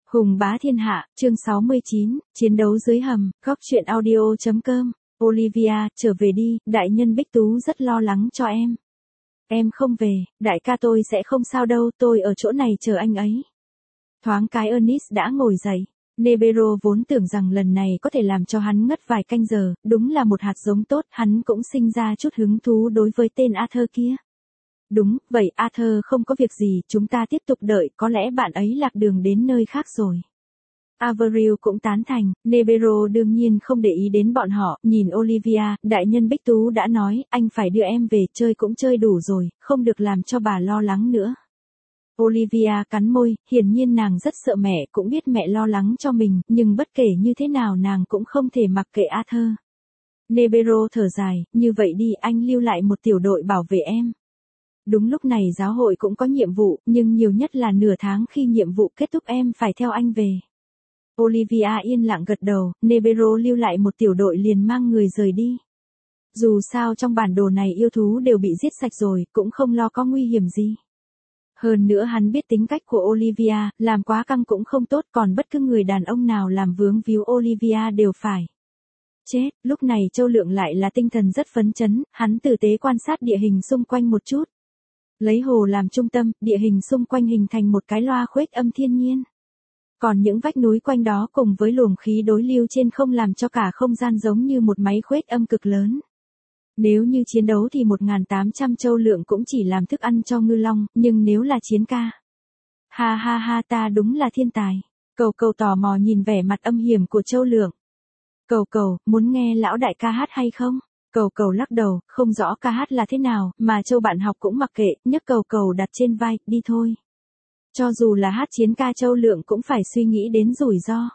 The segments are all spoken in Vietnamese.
Hùng bá thiên hạ, chương 69, chiến đấu dưới hầm, góc truyện audio.com. Olivia, trở về đi, đại nhân Bích Tú rất lo lắng cho em. Em không về, đại ca tôi sẽ không sao đâu, tôi ở chỗ này chờ anh ấy. Thoáng cái Ernest đã ngồi dậy. Nebero vốn tưởng rằng lần này có thể làm cho hắn ngất vài canh giờ, đúng là một hạt giống tốt, hắn cũng sinh ra chút hứng thú đối với tên Arthur kia. Đúng, vậy Arthur không có việc gì, chúng ta tiếp tục đợi, có lẽ bạn ấy lạc đường đến nơi khác rồi. Avril cũng tán thành, Nebero đương nhiên không để ý đến bọn họ, nhìn Olivia, đại nhân Bích Tú đã nói, anh phải đưa em về, chơi cũng chơi đủ rồi, không được làm cho bà lo lắng nữa. Olivia cắn môi, hiển nhiên nàng rất sợ mẹ, cũng biết mẹ lo lắng cho mình, nhưng bất kể như thế nào nàng cũng không thể mặc kệ Arthur. Nebero thở dài, như vậy đi, anh lưu lại một tiểu đội bảo vệ em. Đúng lúc này giáo hội cũng có nhiệm vụ, nhưng nhiều nhất là nửa tháng khi nhiệm vụ kết thúc em phải theo anh về. Olivia yên lặng gật đầu, Nebero lưu lại một tiểu đội liền mang người rời đi. Dù sao trong bản đồ này yêu thú đều bị giết sạch rồi, cũng không lo có nguy hiểm gì. Hơn nữa hắn biết tính cách của Olivia, làm quá căng cũng không tốt, còn bất cứ người đàn ông nào làm vướng víu Olivia đều phải chết. Lúc này Châu Lượng lại là tinh thần rất phấn chấn, hắn tử tế quan sát địa hình xung quanh một chút. Lấy hồ làm trung tâm, địa hình xung quanh hình thành một cái loa khuếch âm thiên nhiên. Còn những vách núi quanh đó cùng với luồng khí đối lưu trên không làm cho cả không gian giống như một máy khuếch âm cực lớn. Nếu như chiến đấu thì 1.800 Châu Lượng cũng chỉ làm thức ăn cho ngư long, nhưng nếu là chiến ca. Ha ha ha, ta đúng là thiên tài. Cầu cầu tò mò nhìn vẻ mặt âm hiểm của Châu Lượng. Cầu cầu, muốn nghe lão đại ca hát hay không? Cầu cầu lắc đầu, không rõ ca hát là thế nào, mà Châu bạn học cũng mặc kệ, nhấc cầu cầu đặt trên vai, đi thôi. Cho dù là hát chiến ca Châu Lượng cũng phải suy nghĩ đến rủi ro.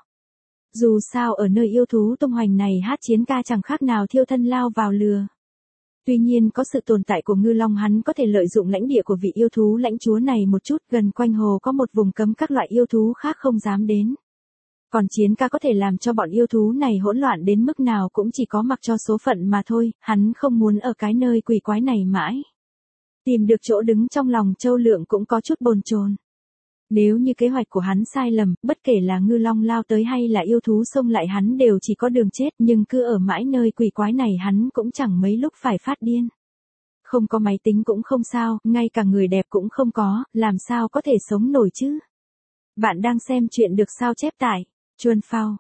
Dù sao ở nơi yêu thú tung hoành này hát chiến ca chẳng khác nào thiêu thân lao vào lửa. Tuy nhiên có sự tồn tại của ngư long hắn có thể lợi dụng lãnh địa của vị yêu thú lãnh chúa này một chút, gần quanh hồ có một vùng cấm các loại yêu thú khác không dám đến. Còn chiến ca có thể làm cho bọn yêu thú này hỗn loạn đến mức nào cũng chỉ có mặc cho số phận mà thôi, hắn không muốn ở cái nơi quỷ quái này mãi. Tìm được chỗ đứng trong lòng Châu Lượng cũng có chút bồn chồn. Nếu như kế hoạch của hắn sai lầm, bất kể là ngư long lao tới hay là yêu thú xông lại hắn đều chỉ có đường chết, nhưng cứ ở mãi nơi quỷ quái này hắn cũng chẳng mấy lúc phải phát điên. Không có máy tính cũng không sao, ngay cả người đẹp cũng không có, làm sao có thể sống nổi chứ? Bạn đang xem chuyện được sao chép tại Chuan Phao,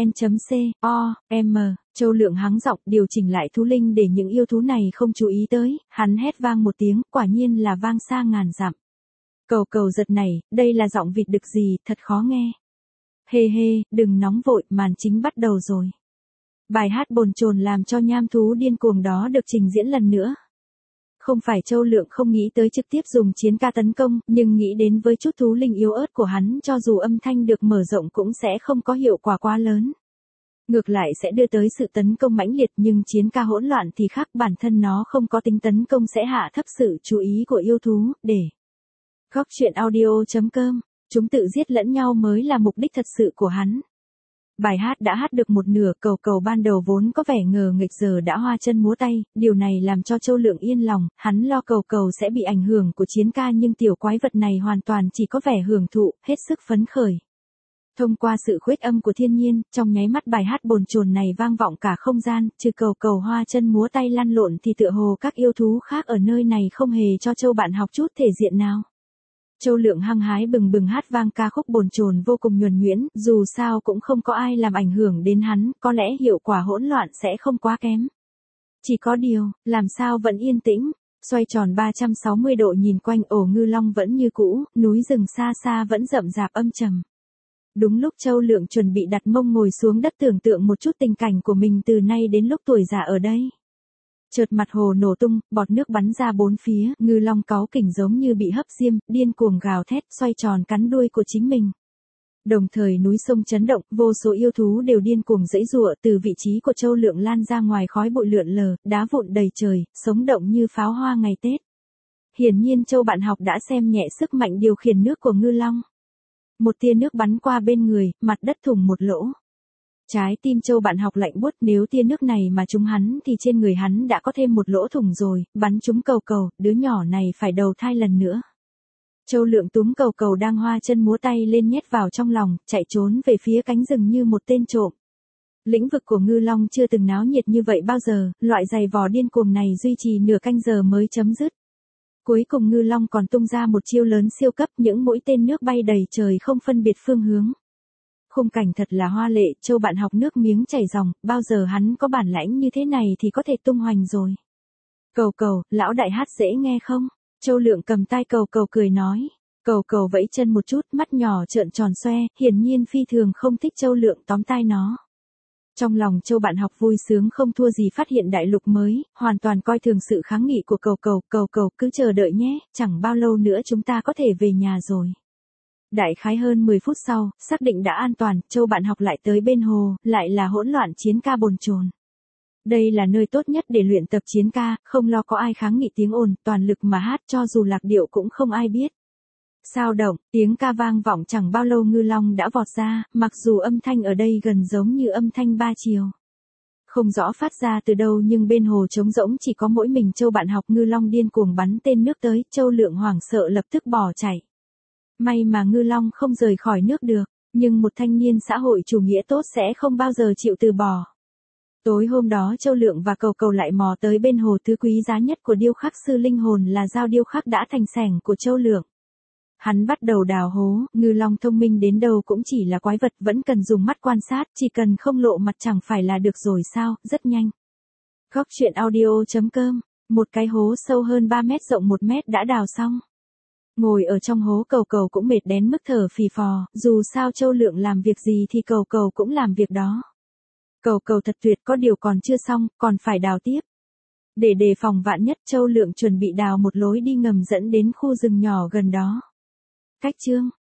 vn.com. Châu Lượng hắng giọng điều chỉnh lại thú linh để những yêu thú này không chú ý tới, hắn hét vang một tiếng, quả nhiên là vang xa ngàn dặm. Cầu cầu giật này, đây là giọng vịt đực gì, thật khó nghe. Hê hê, đừng nóng vội, màn chính bắt đầu rồi. Bài hát bồn chồn làm cho nham thú điên cuồng đó được trình diễn lần nữa. Không phải Châu Lượng không nghĩ tới trực tiếp dùng chiến ca tấn công, nhưng nghĩ đến với chút thú linh yếu ớt của hắn cho dù âm thanh được mở rộng cũng sẽ không có hiệu quả quá lớn. Ngược lại sẽ đưa tới sự tấn công mãnh liệt, nhưng chiến ca hỗn loạn thì khác, bản thân nó không có tính tấn công sẽ hạ thấp sự chú ý của yêu thú, để góc truyện audio.com, chúng tự giết lẫn nhau mới là mục đích thật sự của hắn. Bài hát đã hát được một nửa, cầu cầu ban đầu vốn có vẻ ngờ nghịch giờ đã hoa chân múa tay, điều này làm cho Châu Lượng yên lòng, hắn lo cầu cầu sẽ bị ảnh hưởng của chiến ca nhưng tiểu quái vật này hoàn toàn chỉ có vẻ hưởng thụ, hết sức phấn khởi. Thông qua sự khuếch âm của thiên nhiên, trong nháy mắt bài hát bồn chồn này vang vọng cả không gian, trừ cầu cầu hoa chân múa tay lăn lộn thì tựa hồ các yêu thú khác ở nơi này không hề cho Châu bạn học chút thể diện nào. Châu Lượng hăng hái bừng bừng hát vang ca khúc bồn chồn vô cùng nhuần nhuyễn, dù sao cũng không có ai làm ảnh hưởng đến hắn, có lẽ hiệu quả hỗn loạn sẽ không quá kém. Chỉ có điều, làm sao vẫn yên tĩnh, xoay tròn 360 độ nhìn quanh ổ ngư long vẫn như cũ, núi rừng xa xa vẫn rậm rạp âm trầm. Đúng lúc Châu Lượng chuẩn bị đặt mông ngồi xuống đất tưởng tượng một chút tình cảnh của mình từ nay đến lúc tuổi già ở đây. Chợt mặt hồ nổ tung, bọt nước bắn ra bốn phía, ngư long cáu kỉnh giống như bị hấp diêm, điên cuồng gào thét, xoay tròn cắn đuôi của chính mình. Đồng thời núi sông chấn động, vô số yêu thú đều điên cuồng giãy giụa, từ vị trí của Châu Lượng lan ra ngoài khói bụi lượn lờ, đá vụn đầy trời, sống động như pháo hoa ngày Tết. Hiển nhiên Châu bạn học đã xem nhẹ sức mạnh điều khiển nước của ngư long. Một tia nước bắn qua bên người, mặt đất thủng một lỗ. Trái tim Châu bạn học lạnh buốt, nếu tia nước này mà trúng hắn thì trên người hắn đã có thêm một lỗ thủng rồi, bắn trúng cầu cầu, đứa nhỏ này phải đầu thai lần nữa. Châu Lượng túm cầu cầu đang hoa chân múa tay lên nhét vào trong lòng, chạy trốn về phía cánh rừng như một tên trộm. Lĩnh vực của Ngư Long chưa từng náo nhiệt như vậy bao giờ, loại giày vò điên cuồng này duy trì nửa canh giờ mới chấm dứt. Cuối cùng Ngư Long còn tung ra một chiêu lớn siêu cấp, những mũi tên nước bay đầy trời không phân biệt phương hướng. Khung cảnh thật là hoa lệ, Châu bạn học nước miếng chảy ròng, bao giờ hắn có bản lãnh như thế này thì có thể tung hoành rồi. Cầu cầu, lão đại hát dễ nghe không? Châu Lượng cầm tai cầu cầu cười nói. Cầu cầu vẫy chân một chút, mắt nhỏ trợn tròn xoe, hiển nhiên phi thường không thích Châu Lượng tóm tai nó. Trong lòng Châu bạn học vui sướng không thua gì phát hiện đại lục mới, hoàn toàn coi thường sự kháng nghị của cầu cầu cứ chờ đợi nhé, chẳng bao lâu nữa chúng ta có thể về nhà rồi. Đại khái hơn 10 phút sau, xác định đã an toàn, Châu bạn học lại tới bên hồ, lại là hỗn loạn chiến ca bồn chồn. Đây là nơi tốt nhất để luyện tập chiến ca, không lo có ai kháng nghị tiếng ồn, toàn lực mà hát cho dù lạc điệu cũng không ai biết. Sao động, tiếng ca vang vọng chẳng bao lâu Ngư Long đã vọt ra, mặc dù âm thanh ở đây gần giống như âm thanh ba chiều. Không rõ phát ra từ đâu nhưng bên hồ trống rỗng chỉ có mỗi mình Châu bạn học. Ngư Long điên cuồng bắn tên nước tới, Châu Lượng hoảng sợ lập tức bỏ chạy. May mà Ngư Long không rời khỏi nước được, nhưng một thanh niên xã hội chủ nghĩa tốt sẽ không bao giờ chịu từ bỏ. Tối hôm đó Châu Lượng và cầu cầu lại mò tới bên hồ, thứ quý giá nhất của điêu khắc sư linh hồn là dao điêu khắc đã thành sẻng của Châu Lượng. Hắn bắt đầu đào hố, Ngư Long thông minh đến đâu cũng chỉ là quái vật, vẫn cần dùng mắt quan sát, chỉ cần không lộ mặt chẳng phải là được rồi sao, rất nhanh. Góc truyện audio.com, một cái hố sâu hơn 3 mét rộng 1 mét đã đào xong. Ngồi ở trong hố cầu cầu cũng mệt đến mức thở phì phò, dù sao Châu Lượng làm việc gì thì cầu cầu cũng làm việc đó. Cầu cầu thật tuyệt, có điều còn chưa xong, còn phải đào tiếp. Để đề phòng vạn nhất, Châu Lượng chuẩn bị đào một lối đi ngầm dẫn đến khu rừng nhỏ gần đó. Cách chương